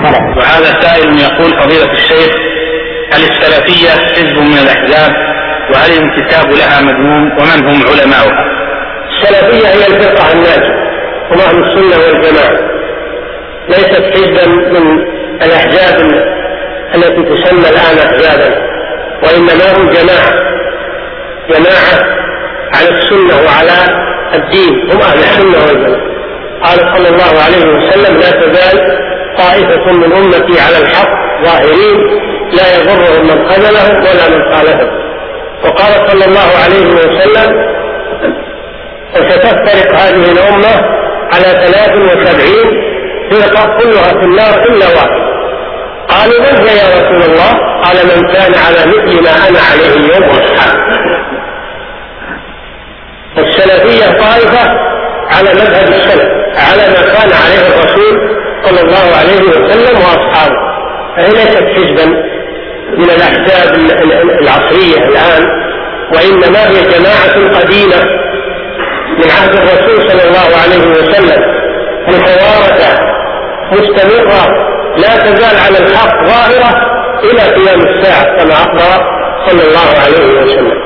السلف. وهذا سائل يقول: فضيلة الشيخ، هل السلفية حزب من الأحزاب؟ وهل الانتساب لها مذموم؟ ومن هم علماؤها؟ السلفية هي الفرقة الناجية، هم أهل السنة والجماعة، ليست حزبا من الأحزاب التي تسمى الآن أحزابا، وإنما هم جماعة على السنة وعلى الدين، هم أهل السنة والجماعة. قال صلى الله عليه وسلم: لا تزال طائفة من أمتي على الحق ظاهرين لا يضرهم من خذلهم ولا من خالفهم. وقال صلى الله عليه وسلم: وستفترق هذه الأمة على 73 فرقة كلها في النار إلا واحد. قالوا: من هي يا رسول الله؟ قال: من كان على مثل ما أنا عليه اليوم وأصحابي. السلفية طائفة على مذهب السلف، على ما كان عليه الرسول صلى الله عليه وسلم وأصحابه، فهي ليست حزبا من الأحزاب العصرية الآن، وإنما هي جماعة قديمة من عهد الرسول صلى الله عليه وسلم، متوارثة مستمرة لا تزال على الحق ظاهرة إلى قيام الساعة كما أخبر صلى الله عليه وسلم.